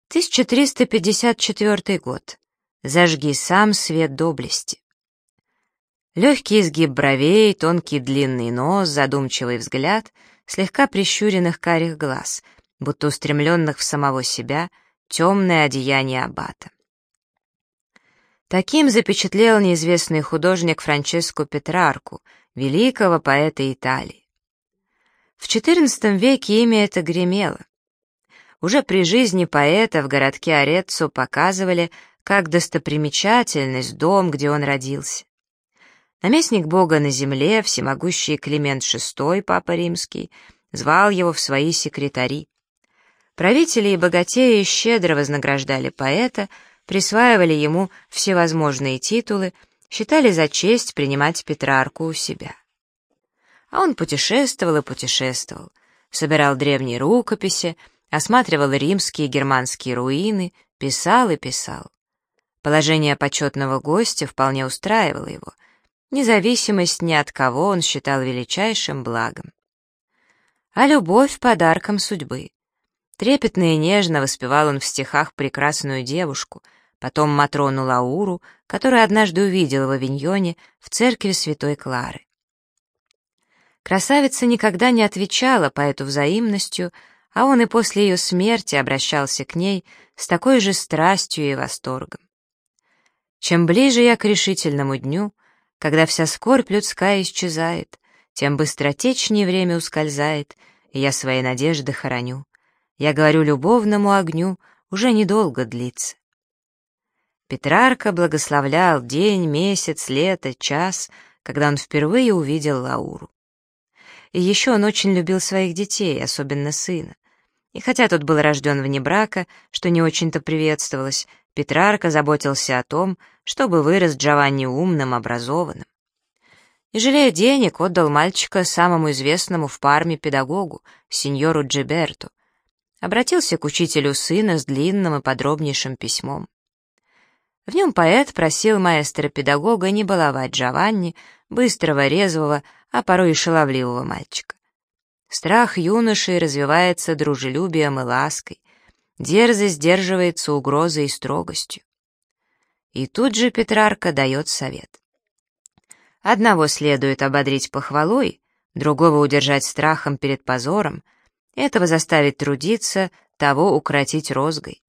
1354 год. Зажги сам свет доблести. Легкий изгиб бровей, тонкий длинный нос, задумчивый взгляд, слегка прищуренных карих глаз, будто устремленных в самого себя, темное одеяние аббата. Таким запечатлел неизвестный художник Франческо Петрарку, великого поэта Италии. В XIV веке имя это гремело. Уже при жизни поэта в городке Ареццо показывали как достопримечательность дом, где он родился. Наместник Бога на земле, всемогущий Климент VI, Папа Римский, звал его в свои секретари. Правители и богатеи щедро вознаграждали поэта, присваивали ему всевозможные титулы, считали за честь принимать Петрарку у себя. А он путешествовал и путешествовал, собирал древние рукописи, осматривал римские и германские руины, писал и писал. Положение почетного гостя вполне устраивало его. Независимость ни от кого он считал величайшим благом. А любовь — подарком судьбы. Трепетно и нежно воспевал он в стихах прекрасную девушку, потом Матрону Лауру, которую однажды увидел в Авиньоне в церкви Святой Клары. Красавица никогда не отвечала поэту взаимностью, а он и после ее смерти обращался к ней с такой же страстью и восторгом. Чем ближе я к решительному дню, когда вся скорбь людская исчезает, тем быстротечнее время ускользает, и я свои надежды хороню. Я говорю любовному огню, уже недолго длится. Петрарка благословлял день, месяц, лето, час, когда он впервые увидел Лауру. И еще он очень любил своих детей, особенно сына. И хотя тот был рожден вне брака, что не очень-то приветствовалось, Петрарка заботился о том, чтобы вырос Джованни умным, образованным. Не жалея денег, отдал мальчика самому известному в Парме педагогу, сеньору Джиберту. Обратился к учителю сына с длинным и подробнейшим письмом. В нем поэт просил маэстро-педагога не баловать Джованни, быстрого, резвого, а порой и шаловливого мальчика. Страх юноши развивается дружелюбием и лаской, дерзость сдерживается угрозой и строгостью. И тут же Петрарка дает совет. Одного следует ободрить похвалой, другого удержать страхом перед позором, этого заставить трудиться, того укротить розгой.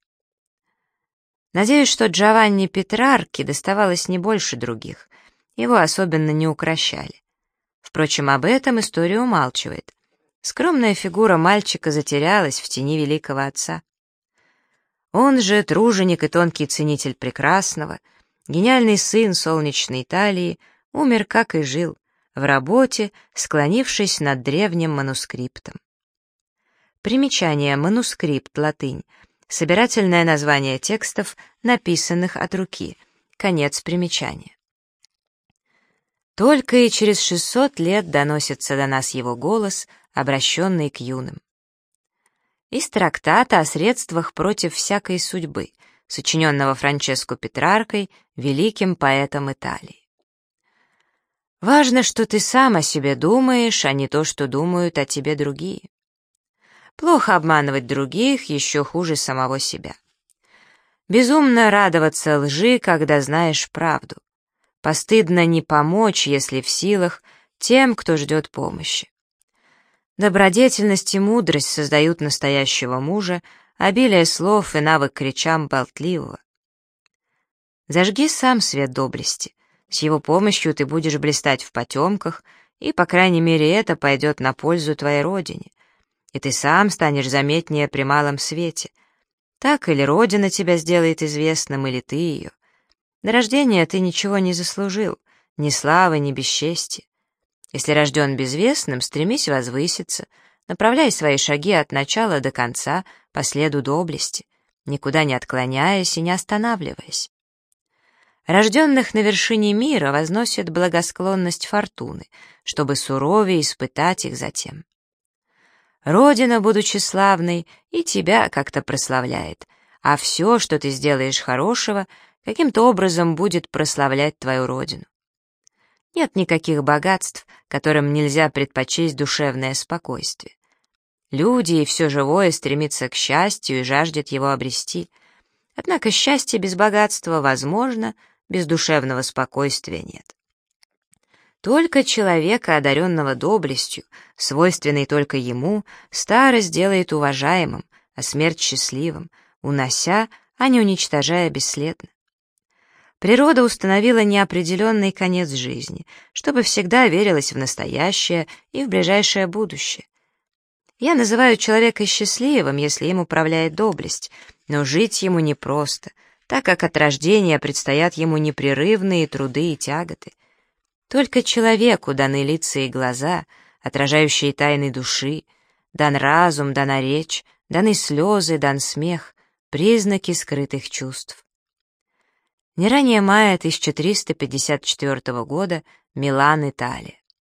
Надеюсь, что Джованни Петрарке доставалось не больше других, его особенно не укрощали. Впрочем, об этом история умалчивает. Скромная фигура мальчика затерялась в тени великого отца. Он же труженик и тонкий ценитель прекрасного, гениальный сын солнечной Италии, умер, как и жил, в работе, склонившись над древним манускриптом. Примечание: манускрипт, латынь, собирательное название текстов, написанных от руки. Конец примечания. Только и через 600 лет доносится до нас его голос, обращенный к юным. Из трактата о средствах против всякой судьбы, сочиненного Франческо Петраркой, великим поэтом Италии. Важно, что ты сам о себе думаешь, а не то, что думают о тебе другие. Плохо обманывать других, еще хуже самого себя. Безумно радоваться лжи, когда знаешь правду. Постыдно не помочь, если в силах, тем, кто ждет помощи. Добродетельность и мудрость создают настоящего мужа, обилие слов и навык к речам болтливого. Зажги сам свет доблести. С его помощью ты будешь блистать в потемках, и, по крайней мере, это пойдет на пользу твоей родине. И ты сам станешь заметнее при малом свете. Так или родина тебя сделает известным, или ты ее. На рождение ты ничего не заслужил, ни славы, ни бесчестия. Если рожден безвестным, стремись возвыситься, направляй свои шаги от начала до конца по следу доблести, никуда не отклоняясь и не останавливаясь. Рожденных на вершине мира возносит благосклонность фортуны, чтобы суровее испытать их затем. Родина, будучи славной, и тебя как-то прославляет, а все, что ты сделаешь хорошего, каким-то образом будет прославлять твою родину. Нет никаких богатств, которым нельзя предпочесть душевное спокойствие. Люди и все живое стремится к счастью и жаждет его обрести. Однако счастье без богатства возможно, без душевного спокойствия нет. Только человека, одаренного доблестью, свойственной только ему, старость делает уважаемым, а смерть счастливым, унося, а не уничтожая бесследно. Природа установила неопределенный конец жизни, чтобы всегда верилось в настоящее и в ближайшее будущее. Я называю человека счастливым, если им управляет доблесть, но жить ему непросто, так как от рождения предстоят ему непрерывные труды и тяготы. Только человеку даны лица и глаза, отражающие тайны души, дан разум, дана речь, даны слезы, дан смех, признаки скрытых чувств. Не ранее мая 1354 года, Милан, Италия.